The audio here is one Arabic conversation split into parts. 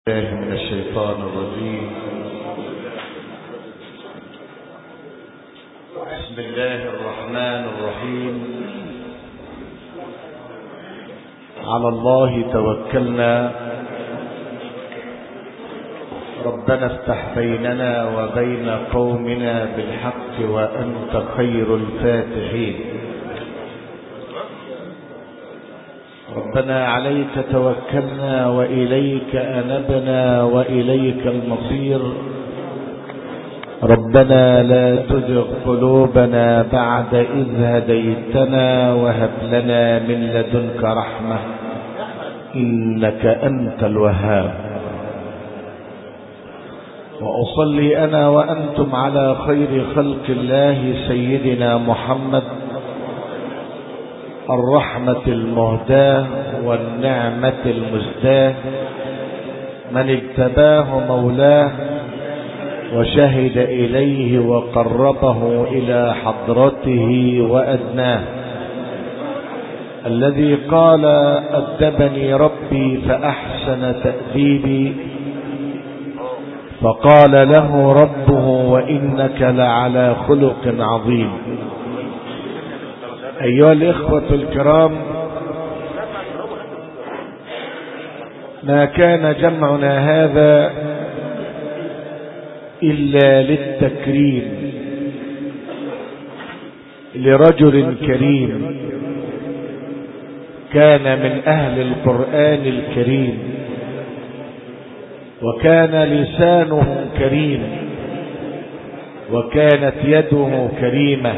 الله من الشيطان الرجيم. بسم الله الرحمن الرحيم. على الله توكلنا، ربنا افتح بيننا وبين قومنا بالحق وأنت خير الفاتحين. ربنا عليك توكلنا وإليك أنبنا وإليك المصير. ربنا لا تزغ قلوبنا بعد إذ هديتنا وهب لنا من لدنك رحمة إنك أنت الوهاب. وأصلي أنا وأنتم على خير خلق الله سيدنا محمد، الرحمة المهداة والنعمة المزداة، من اجتباه مولاه وشهد إليه وقربه إلى حضرته وأدناه، الذي قال أدبني ربي فأحسن تأديبي، فقال له ربه وإنك لعلى خلق عظيم. أيها الإخوة الكرام، ما كان جمعنا هذا إلا للتكريم لرجل كريم كان من أهل القرآن الكريم، وكان لسانه كريم، وكانت يده كريمة،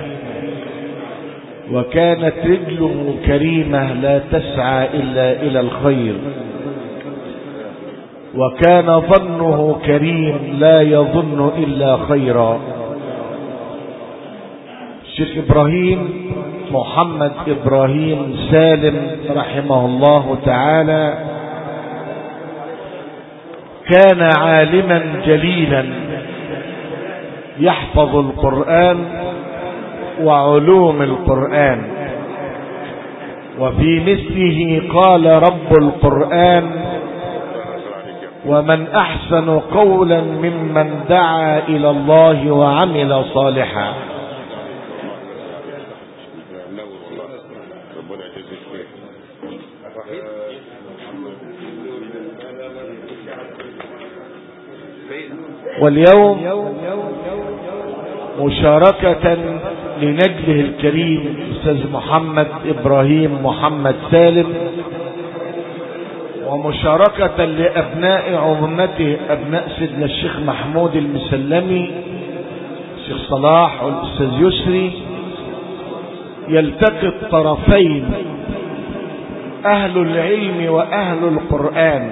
وكانت رجله كريمة لا تسعى إلا إلى الخير، وكان ظنه كريم لا يظن إلا خيرا. الشيخ إبراهيم محمد إبراهيم سالم رحمه الله تعالى كان عالما جليلا يحفظ القرآن وعلوم القرآن، وفي مثله قال رب القرآن: ومن أحسن قولا ممن دعا إلى الله وعمل صالحا. واليوم مشاركة لنجله الكريم أستاذ محمد إبراهيم محمد سالم، ومشاركة لأبناء عمومته أبناء سيدنا الشيخ محمود المسلمي، الشيخ صلاح والأستاذ يسري، يلتقي الطرفين أهل العلم وأهل القرآن.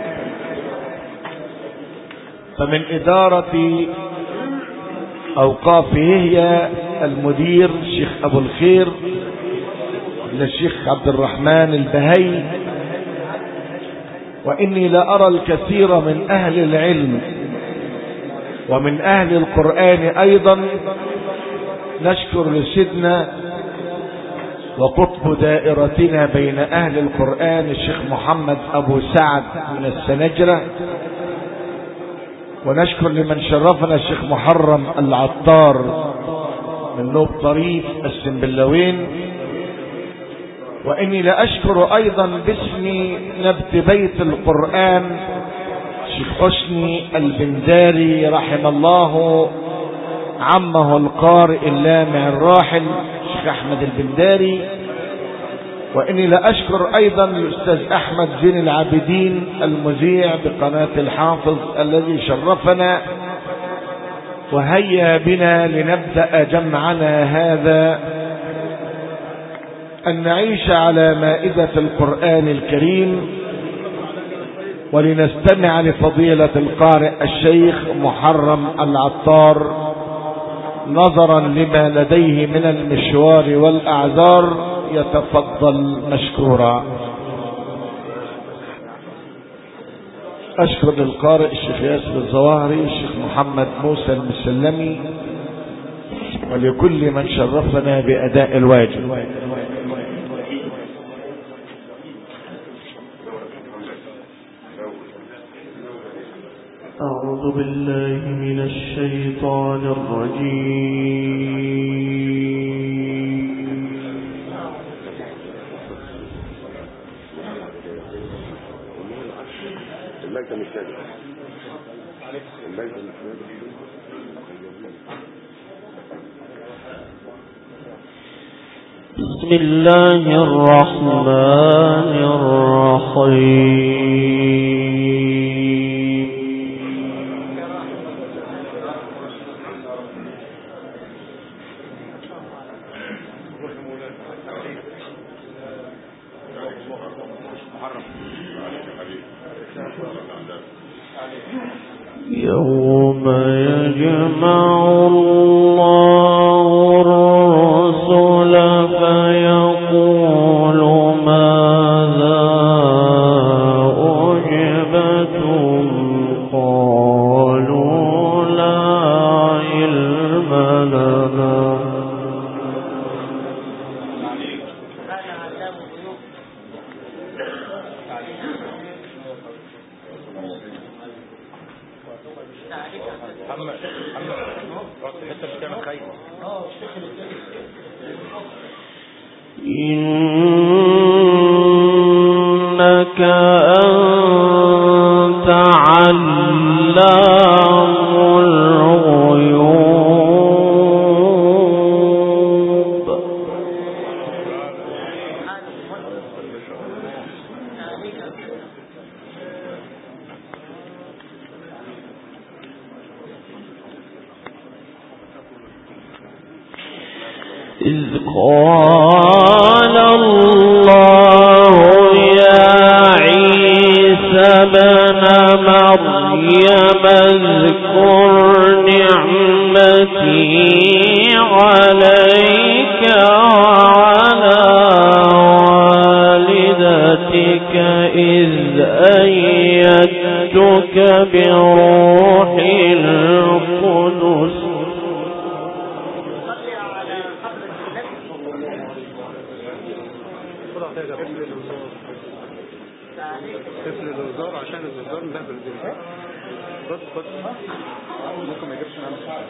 فمن إدارة أوقاف هي المدير الشيخ أبو الخير الشيخ عبد الرحمن البهي، وإني لأرى الكثير من أهل العلم ومن أهل القرآن أيضا. نشكر لسيدنا وقطب دائرتنا بين أهل القرآن الشيخ محمد أبو سعد من السنجرة، ونشكر لمن شرفنا الشيخ محرم العطار من نوب طريف السنبلاوين. وإني لأشكر أيضا باسم نبت بيت القرآن الشيخ حسني البنداري رحم الله عمه القارئ اللامع الراحل الشيخ أحمد البنداري. وإني لأشكر أيضا الأستاذ أحمد زين العابدين المذيع بقناة الحافظ الذي شرفنا وهيا بنا لنبدأ جمعنا هذا أن نعيش على مائدة القرآن الكريم، ولنستمع لفضيلة القارئ الشيخ محرم العطار نظرا لما لديه من المشوار والأعذار. يتفضل مشكورا. أشكر للقارئ الشيخ ياسر الظواهري الشيخ محمد موسى المسلمي، ولكل من شرفنا بأداء الواجب. أعوذ بالله من الشيطان الرجيم. بسم الله الرحمن الرحيم. يوم يجمع الله الرسل فيقول ماذا أجبتم قالوا لا علم لنا إنك أنت علام الغيوب. إذ قال الله يا عيسى ابن مريم اذكر نعمتي عليك وعلى والدتك إذ أيدتك بروح القدس عشان الزرزار ده بالزرزار ممكن ما يجيبش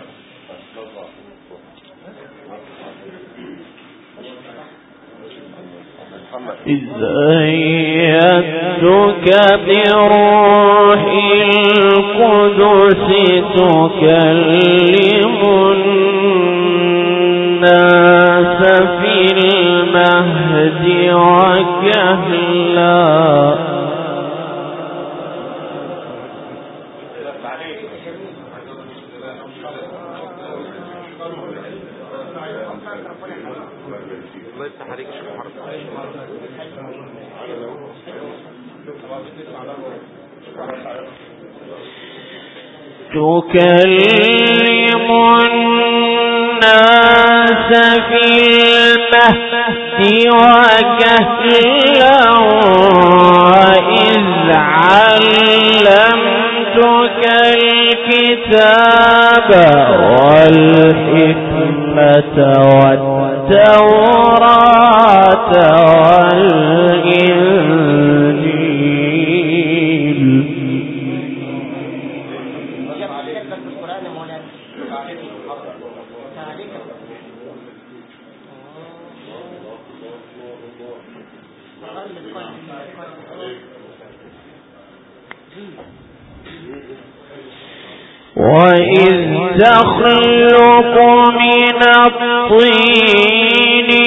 إذ أيدتك بروح القدس تكلم الناس في المهد وكهلا تكلم الناس في المهد وكهلا وإذ علمتك الكتاب والحكمة والتوراة والإنجيل. وإذ تخلق من الطين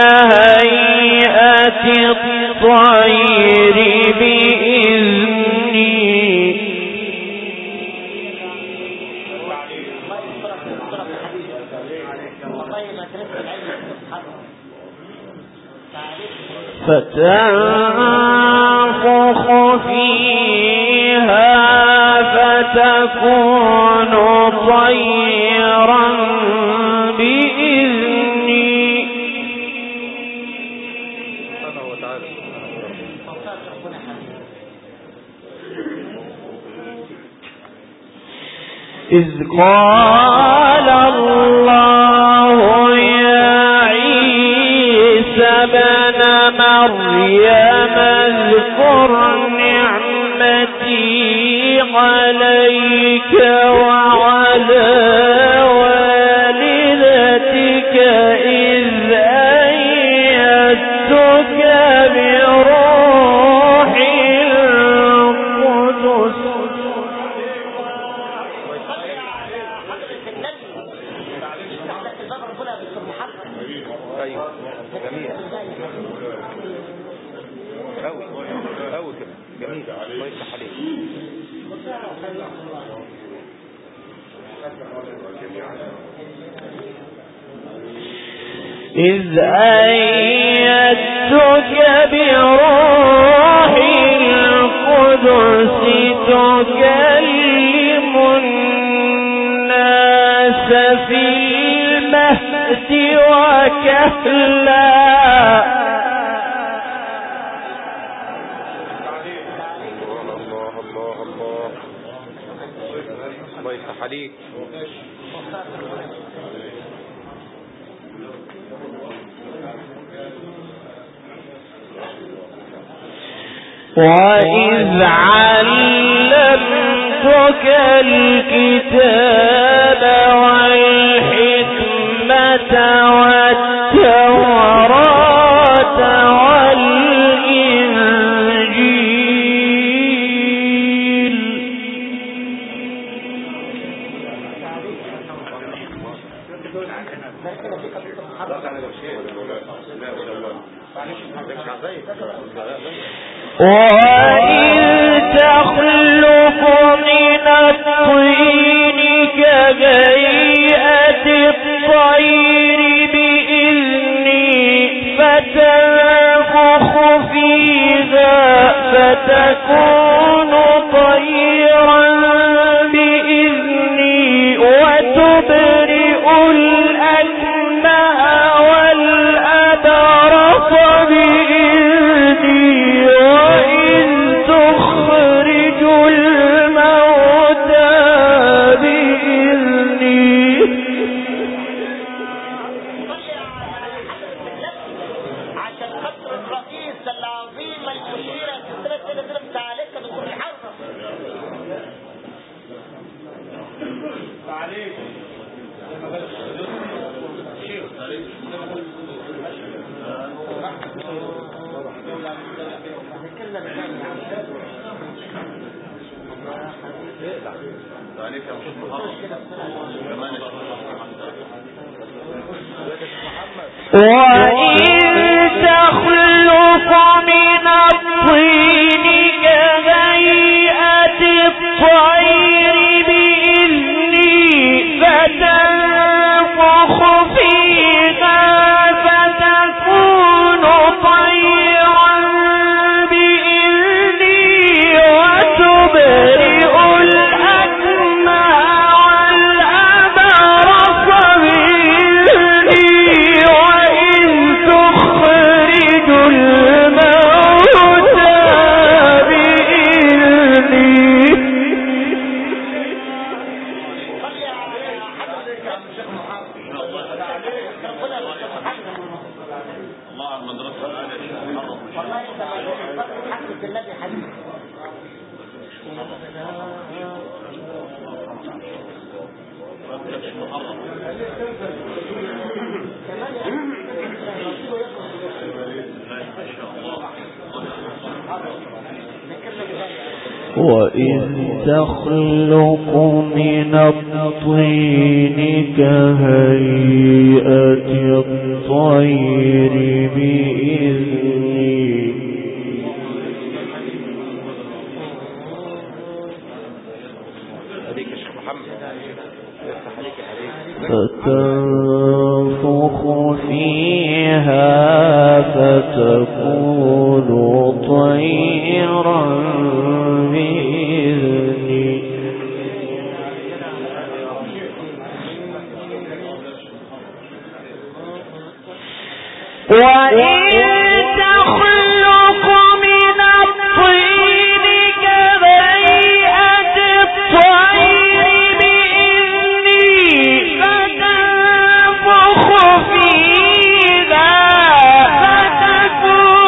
كهيئة الطير بإذني فتنفخ فيها فتكون طيرا بإذني. إذ قال الله يا عيسى ابن مريم اذكر نعمتي عليك وعلى والدتك إذ أيدتك بروح القدس. ايوه جميل قوي قوي كده جميل الله يفتح عليك. إذ أيدتك بروح القدس تكلم الناس في المهد وكهلا. الله يفتح عليك. وإذ علمتك الكتاب والحكمة والتوراة والإنجيل. وإذ تخلق من الطين كهيئة الطير بإذني فتنفخ فيها فتكون طيرا بإذني وتبرئ الأكمه والأبرص بإذني وإذ تخرج الموتى بإذني. عشان خاطر الرئيس العظيم المشير السلسلة تعاليك دكتور الحرب تعاليك وإن تخلق من الطين كهيئة الطير بإذني فتنفخ فيها فتكون طيرا بإذني وتبرئ الأكمه والأبرص بإذني وإذ تخرج الموتى وإذ تخلق من الطين كهيئة الطير بإذني فتنفخ فيها فتكون طيرا بإذني وإن تخلق من الطين كهيئة الطير بإذني فتنفخ فيها فتكون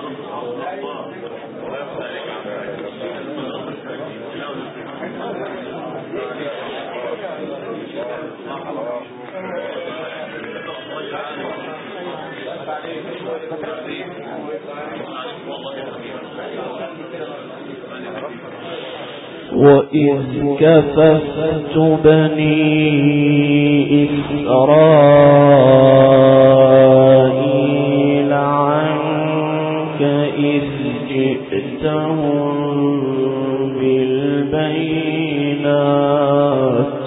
وإذ كففت بني إسرائيل عنك إذ جئتهم بالبينات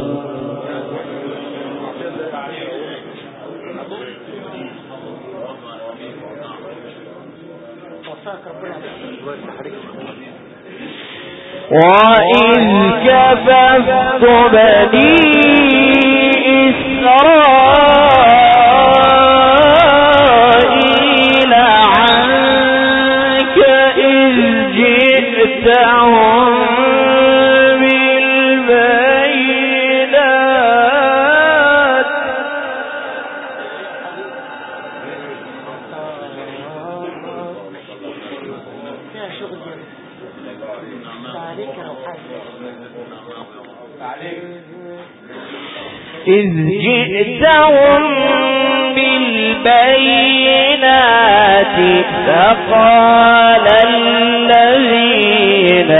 وإذ كففت بني إسرائيل عنك إذ جئتهم بالبينات إذ جئتهم بالبينات فقال الذين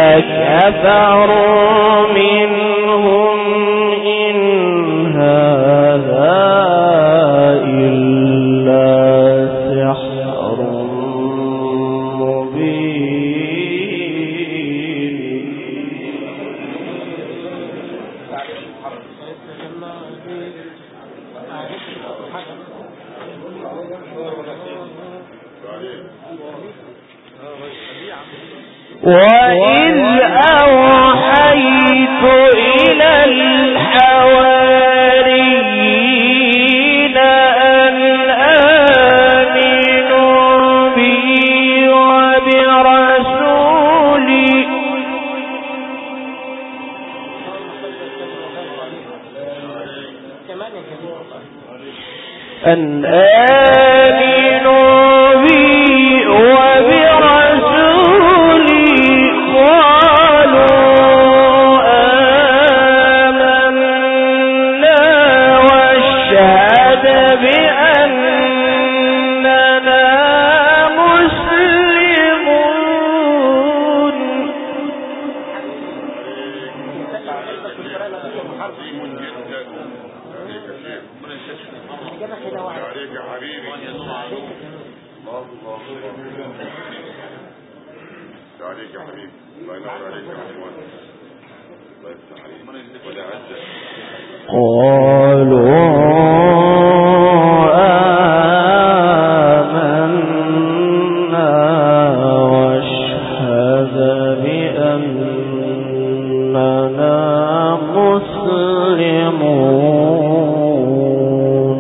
كفروا منهم إن هذا إلا سحر مبين وإذ أوحيت إلى الحواريين أن آمنوا بي وبرسولي أن آمنوا بي وبرسولي قالوا آمنا واشهد بأننا مسلمون عليك يا حبيبي عليك يا حبيبي الله ينور عليك يا حبيبي الله يفتح عليك ولا عزة قالوا آمنا واشهد بأننا مسلمون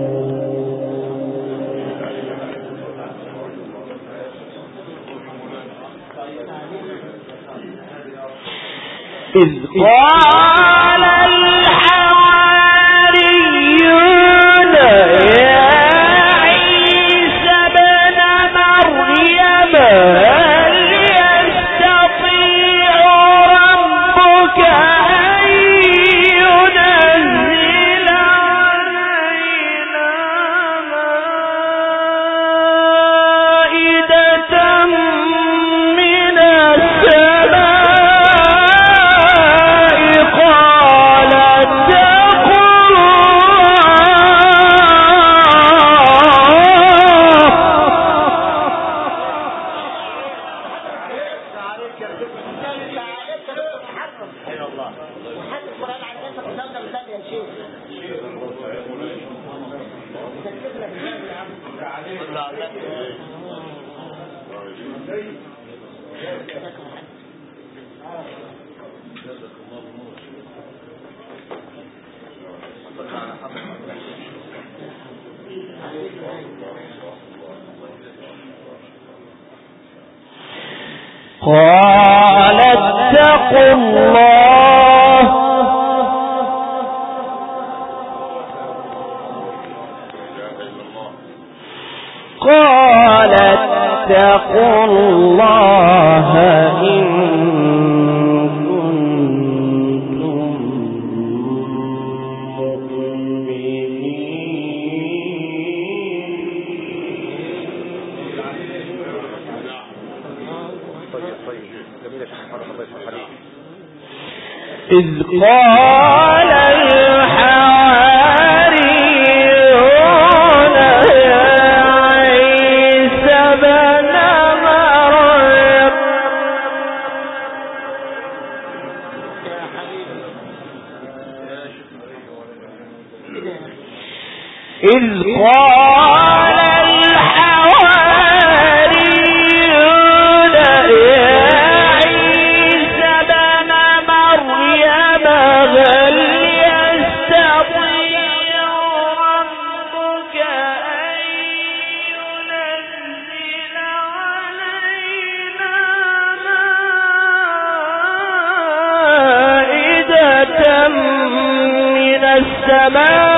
إذ قال الحواريون يا عيسى ابن مريم هل يستطيع ربك أن ينزل علينا مائدة من السماء قال اتقوا الله قال اتقوا الله إن كنتم مؤمنين. إذ قال الحواريون يا عيسى ابن مريم إذ قال الحواريون يا عيسى ابن مريم هل يستطيع ربك أن ينزل علينا مائدة من السماء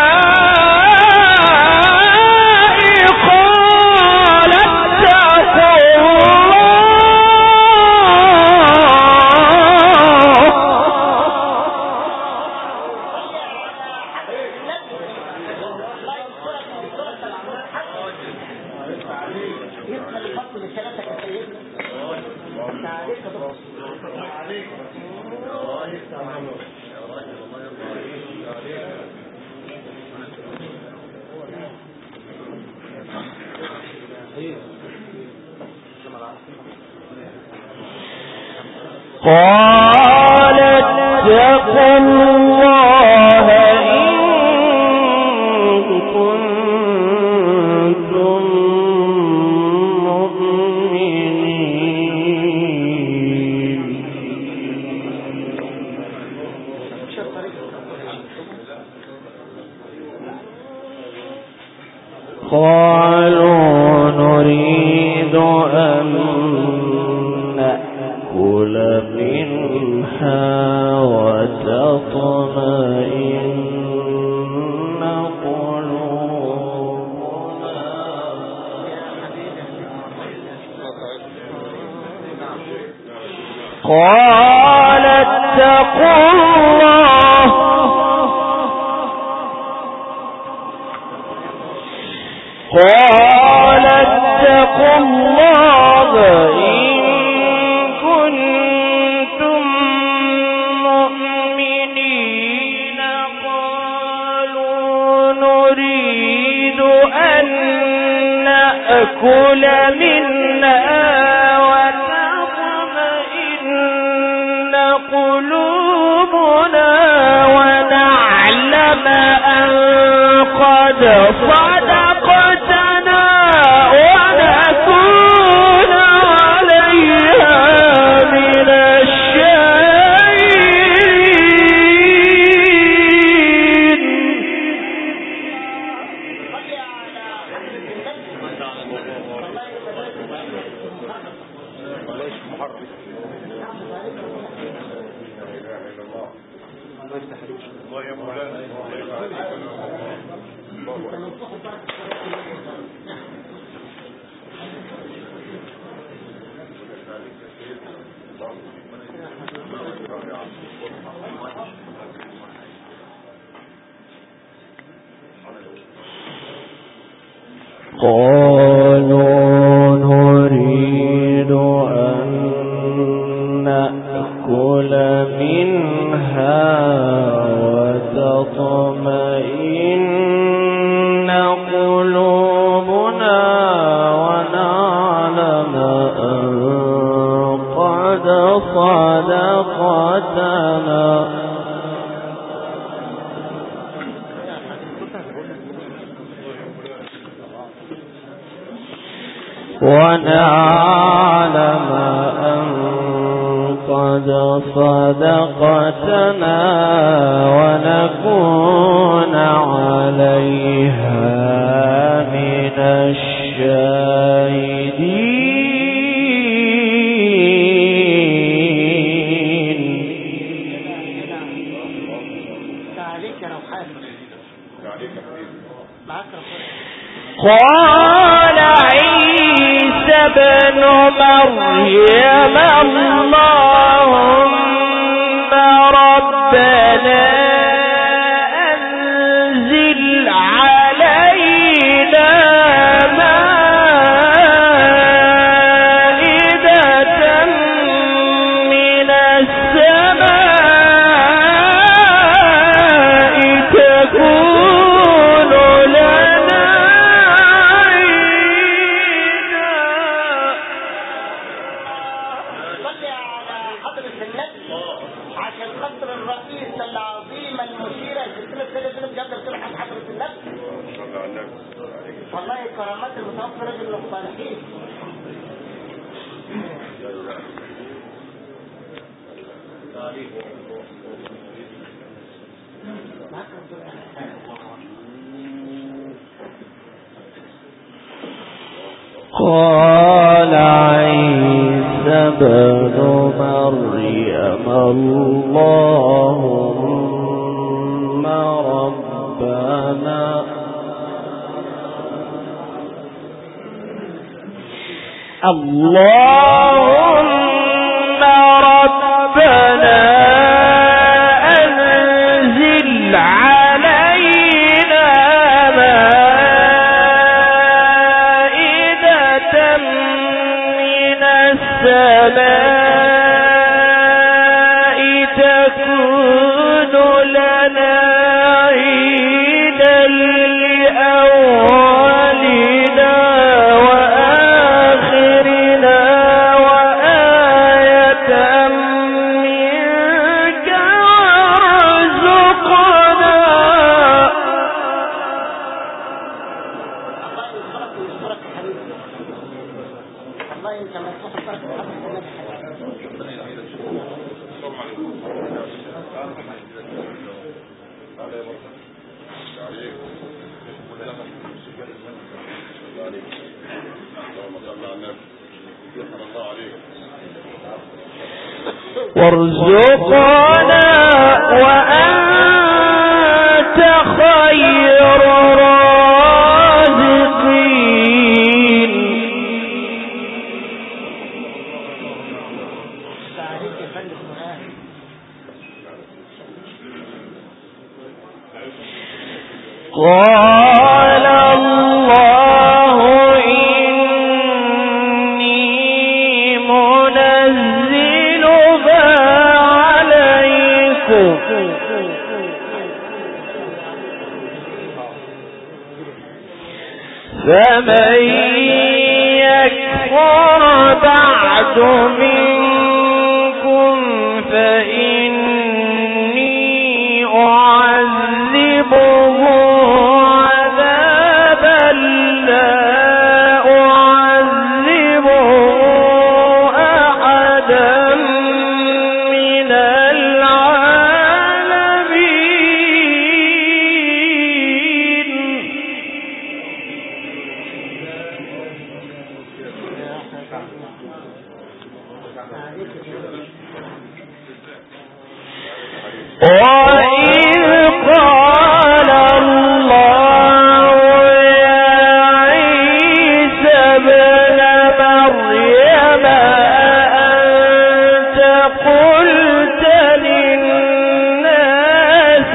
قال اتقوا الله إن كنتم مؤمنين. قالوا نريد أن نأكل منها وتطمئن قلوبنا. قال اتقوا الله إن كنتم مؤمنين. قالوا نريد أن نأكل منها وتطمئن قلوبنا ونعلم أن قد صدقتنا ونكون عليها من الشاهدين. قالوا نريد أن نأكل منها وتطمئن قلوبنا ونعلم أن قد صدقتنا ونكون عليها من الشاهدين. قال عيسى ابن مريم اللهم ربنا أنزل علينا مائدة من السماء تكون لنا عيدا. صلي على حضرة النبي عشان خاطر الرئيس العظيم المشير السلسلة سيدنا بجد بتلحق حضرة النبي. والله كرامات المتوفى رجل من الصالحين. قال عيسى ابن مريم اللهم ربنا أنزل علينا مائدة من السماء تكون لنا عيدا لأولنا وآخرنا وآية منك وارزقنا. الله يذكرك ويذكرك يا حبيبي. الله انت مسؤول فرق حضرة النبي وارزقنا وأنت خير الرازقين. عليك يا فندم القرآن. قال الله إني منزلها عليكم فمن يكفر بعد منكم فإني أعذبه عذابا لا أعذبه أحدا من العالمين. وإذ قال الله يا عيسى ابن مريم أأنت قلت للناس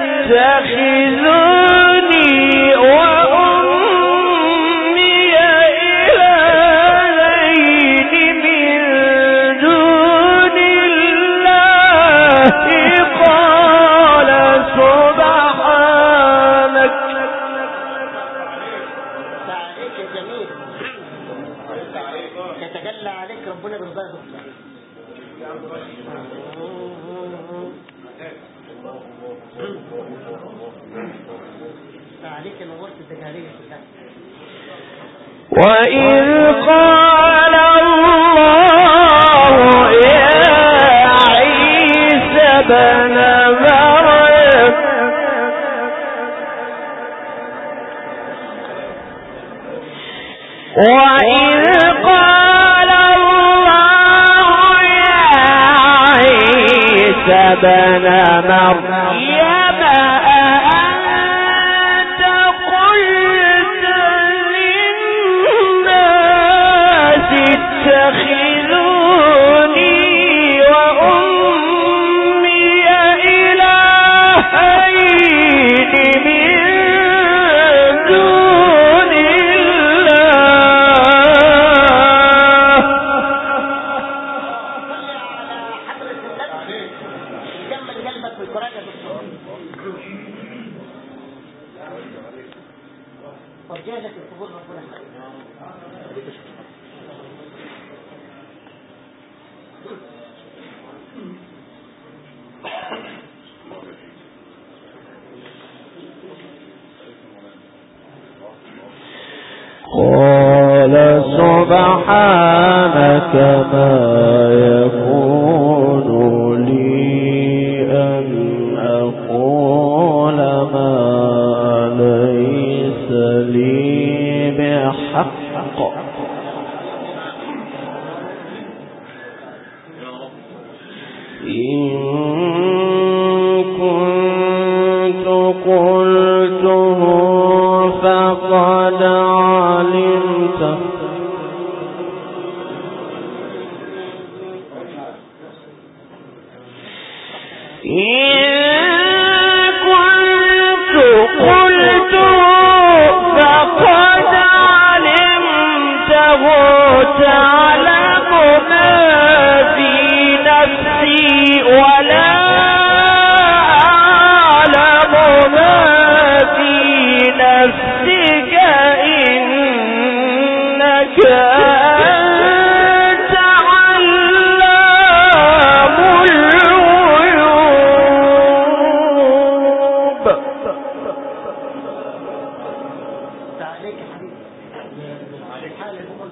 اتخذوني وأمي إلهين من دون الله قال سبحانك. عليك يا جميل. يتجلى عليك ربنا برضاه. عليك نورت الدجالية كلها. وإذ قال الله يا عيسى ابن مريم وإذ قال الله يا عيسى ابن مريم أأنت قلت للناس قال سبحانك ما يكون لي أن أقول ما ليس لي بحق إن كنت قلته فقد علمته تعلم ما في نفسي ولا أعلم ما في نفسك إنك أنت علام الغيوب. تعاليك يا حبيبي حال الأمور.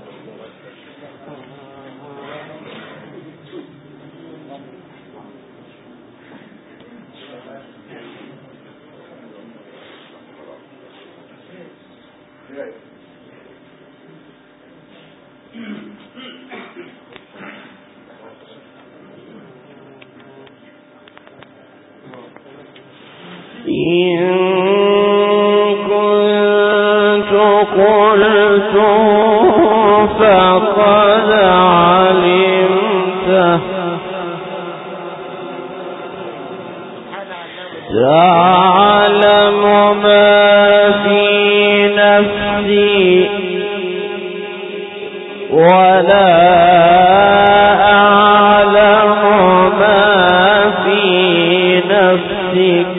إن كنت قلته فقد علمته تعلم ما في نفسي ولا أعلم ما في نفسك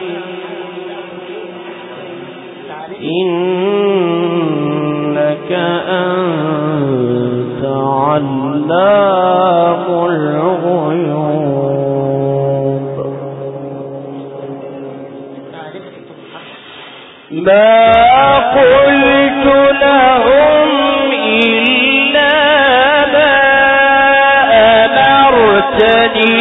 إنك أنت علام الغيوب. ما قلت لهم إلا ما أمرتني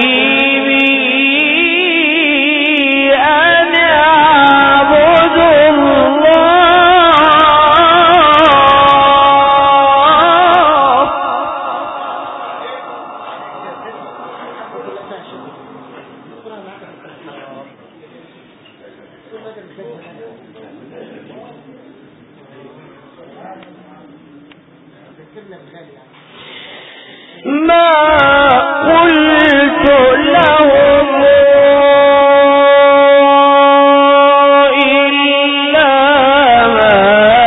ما قلت لهم إلا ما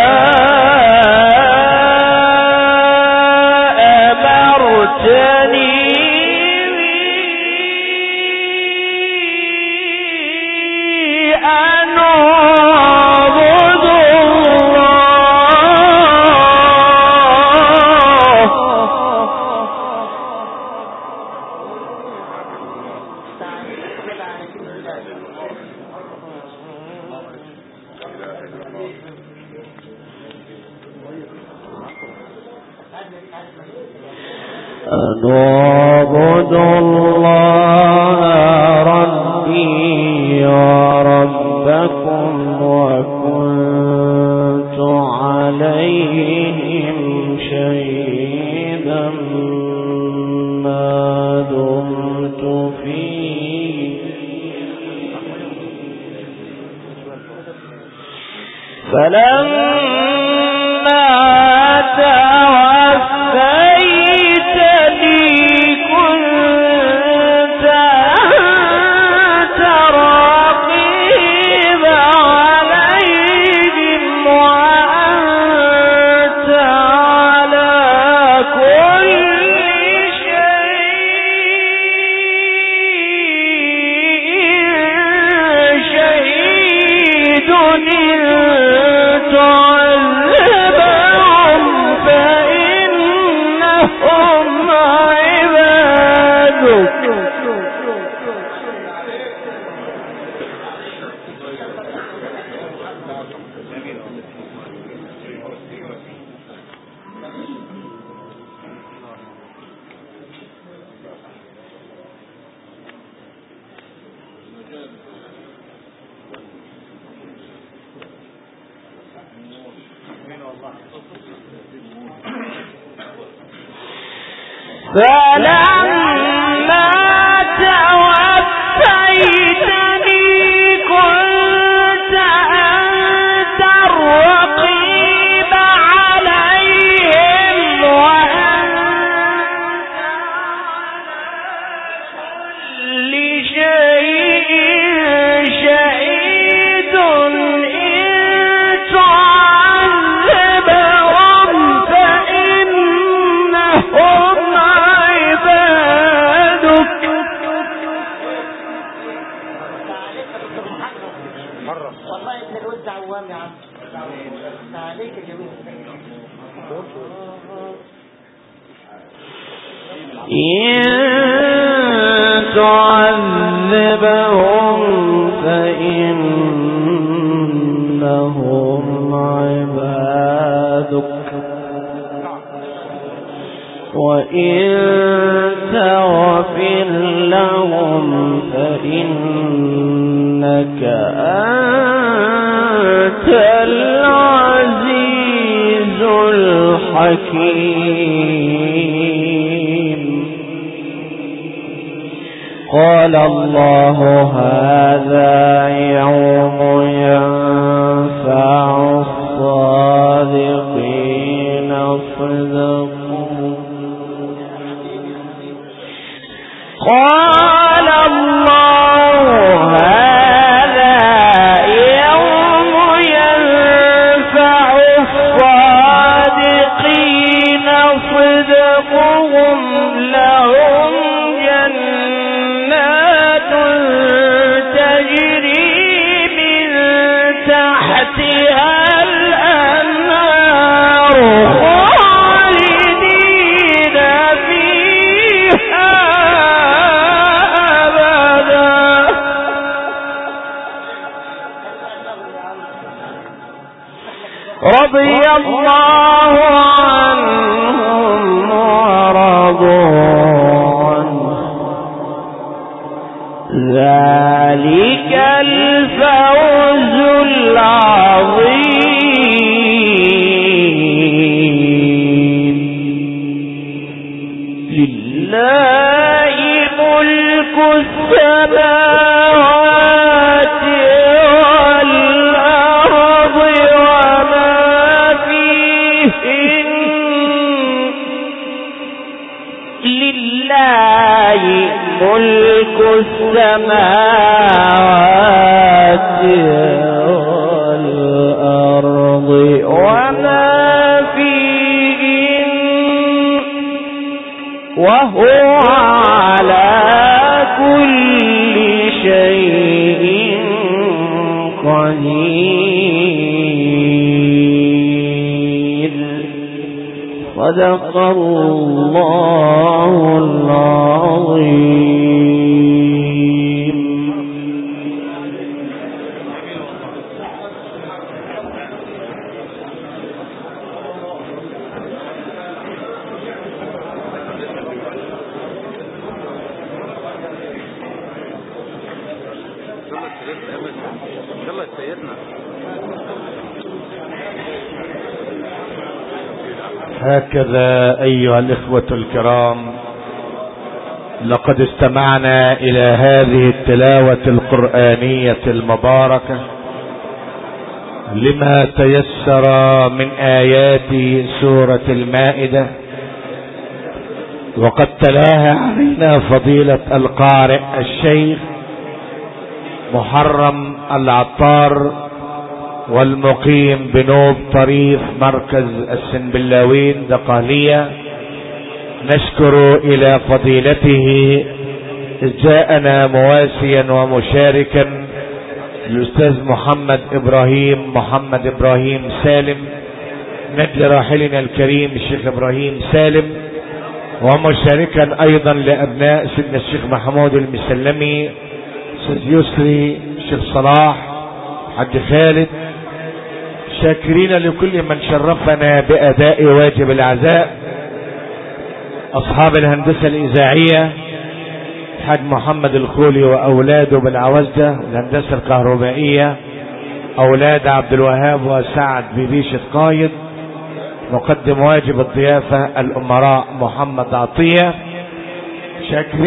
أمرتني أن أعبد الله ربي وربكم وكنت عليهم شهيدا ما دمت فيه فلما توفيتني كنت أنت رقيب عليهم وأنت على كل شيء شهيد. فلما توفيتني كنت أنت الرقيب عليهم وأنت على كل شيء شهيد إن تعذبهم فإنهم عبادك. والله ابن الود عوام يا عم. عليك يا جميل. إن تعذبهم فإنهم عبادك وإن تغفر لهم فإنك أنت العزيز الحكيم. قال الله هذا يوم ينفع الصادقين صدقهم. قال الله هذا يوم ينفع الصادقين صدقهم لهم جنات تجري من تحتها الأنهار خالدين فيها أبدا. رضي الله عنهم ورضوا عنه ذلك الفوز العظيم. لله ملك السماوات والأرض وما فيهن. لله ملك السماوات والأرض وما فيهن وهو على كل شيء قدير. صدق الله العظيم. هكذا أيها الإخوة الكرام لقد استمعنا إلى هذه التلاوة القرآنية المباركة لما تيسر من آيات سورة المائدة، وقد تلاها علينا فضيلة القارئ الشيخ محرم العطار والمقيم بنوب طريف مركز السنبلاوين دقهلية. نشكر إلى فضيلته إذ جاءنا مواسيا ومشاركا الأستاذ محمد إبراهيم سالم نجل راحلنا الكريم الشيخ إبراهيم سالم، ومشاركا أيضا لأبناء سيدنا الشيخ محمود المسلمي أستاذ يسري الشيخ صلاح حج خالد. شاكرين لكل من شرفنا بأداء واجب العزاء، أصحاب الهندسة الإذاعية حاج محمد الخولي وأولاده بالعوزة، الهندسة الكهربائية أولاد عبد الوهاب وسعد ببيشة قايد، مقدم واجب الضيافة الأمراء محمد عطية شكري.